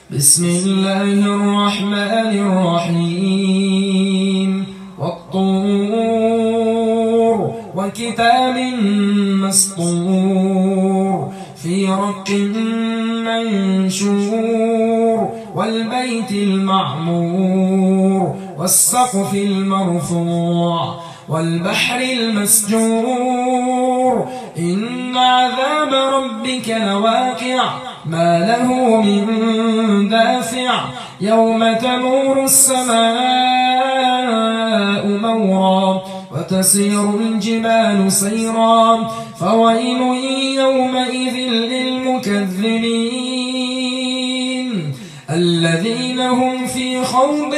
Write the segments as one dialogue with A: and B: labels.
A: بسم الله الرحمن الرحيم والطور وكتاب مسطور في رق منشور والبيت المعمور والسقف المرفوع والبحر المسجور إن عذاب ربك لواقع ما له من دافع يوم تمور السماء مورا وتسير الجبال سيرا فويل يومئذ للمكذبين الذين هم في خوض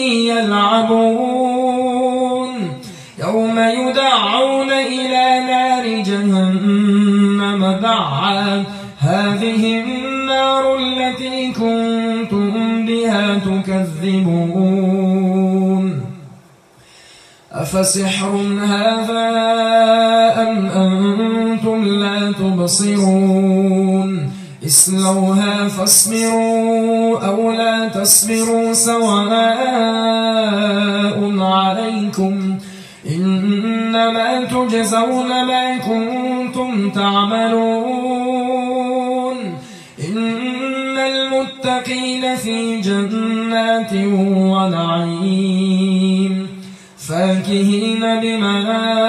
A: يلعبون يوم يدعون إلى نار جهنم دعا هذه النار التي كنتم بها تكذبون أفسحر هذا أم أنتم لا تبصرون اصلوها فاصبروا أو لا تصبروا سواء عليكم إنما تجزون ما كنتم تعملون إن المتقين في جنات ونعيم فاكهين بما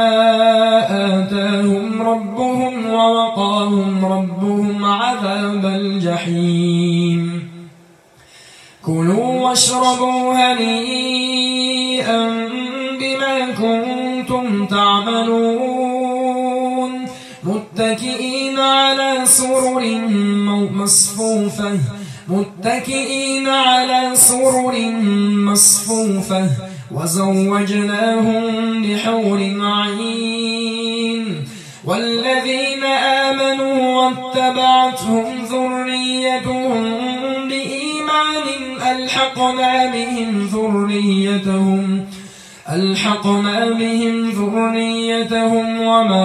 A: آتاهم ربهم ووقاهم ربهم عذاب الجحيم كلوا واشربوا هنيئا بما كنتم تعملون متكئين على سرر مصفوفة وزوجناهم بحور عين والذين آمنوا واتبعتهم ذريتهم بإيمان ألحقنا بهم ذريتهم وما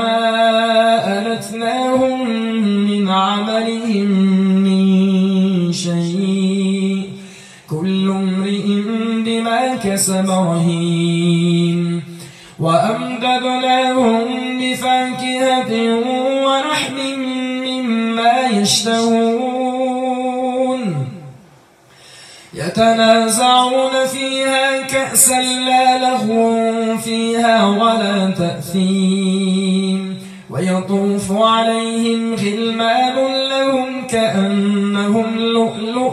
A: ألتناهم من عملهم من شيء كل امرئ بما كسب رهين وأمددناهم بفاكهة ولحم مما يشتهون يتنازعون فيها كأسا لا لغو فيها ولا تأثيم ويطوف عليهم غلمان لهم كأنهم لؤلؤ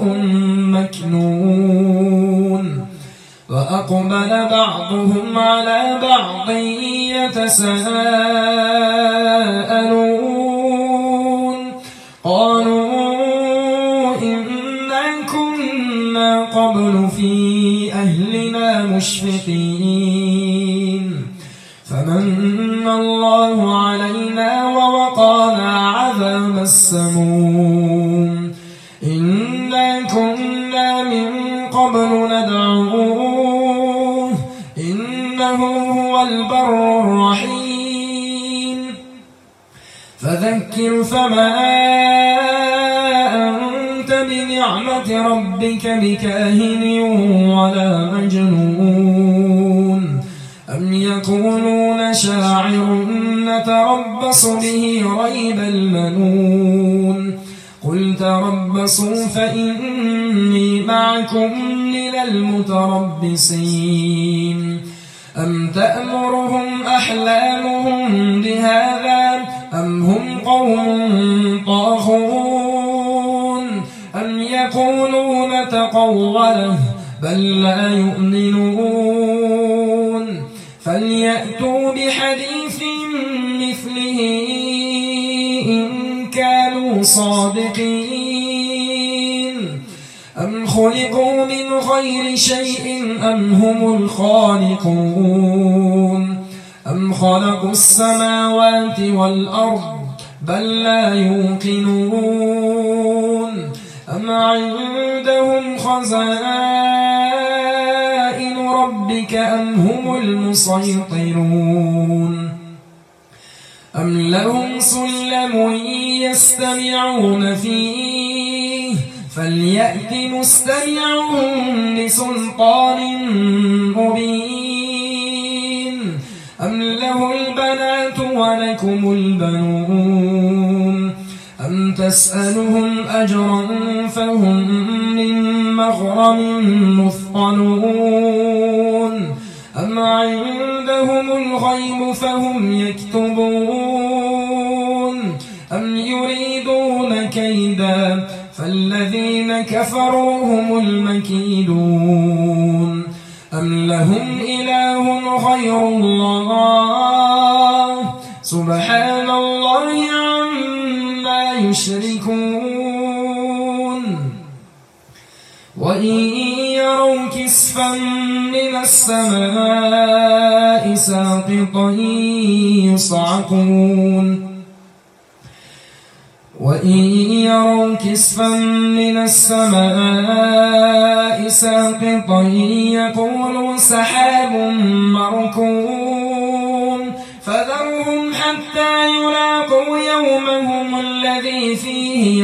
A: مكنون وأقبل بعضهم على بعض يتساءلون قالوا قبل في أهلنا مشفقين فمن الله علينا ووقانا عذاب السموم إنا كنا من قبل ندعوه إنه هو البر الرحيم فذكر فما بنعمة ربك بكاهن ولا مجنون أم يقولون شاعر نتربص به ريب المنون قل تربصوا فإني معكم من المتربصين أم تأمرهم أحلامهم بهذا أم هم قوم طاغون أم يقولون تقوله بل لا يؤمنون فليأتوا بحديث مثله إن كانوا صادقين أم خلقوا من غير شيء أم هم الخالقون أم خلقوا السماوات والأرض بل لا يوقنون أم عندهم خزائن ربك أم هم المسيطرون أم لهم سلم يستمعون فيه فليأت مستمعهم بسلطان مبين أم له البنات ولكم البنون أم تسألهم أجرا فهم من مغرم مثقلون أم عندهم الغيب فهم يكتبون أم يريدون كيدا فالذين كفروا هم المكيدون أم لهم إله غير الله سبحان الله عما يشركون وإن يروا كسفا من السماء ساقطا يصعقون وإن يروا كسفا من السماء ساقطا يقولوا سحاب مركون فذرهم حتى يلاقوا يومهم الذي فيه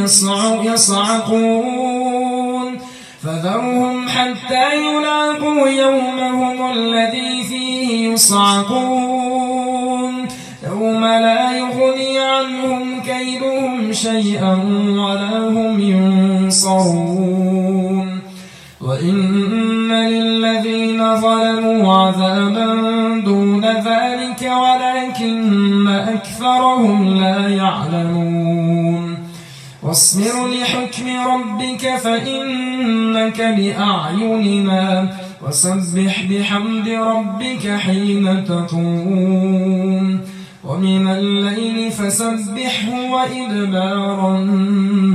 A: يصعقون فذرهم حتى يلاقوا يومهم الذي فيه يصعقون يوم لا يغني عنهم كيدهم شيئا ولا هم ينصرون وإن للذين ظلموا عذابا دون ذلك ولكن أكثرهم لا يعلمون واصبر لحكم ربك فإنك بأعيننا وسبح بحمد ربك حين تقوم ومن الليل فسبحه وإدبار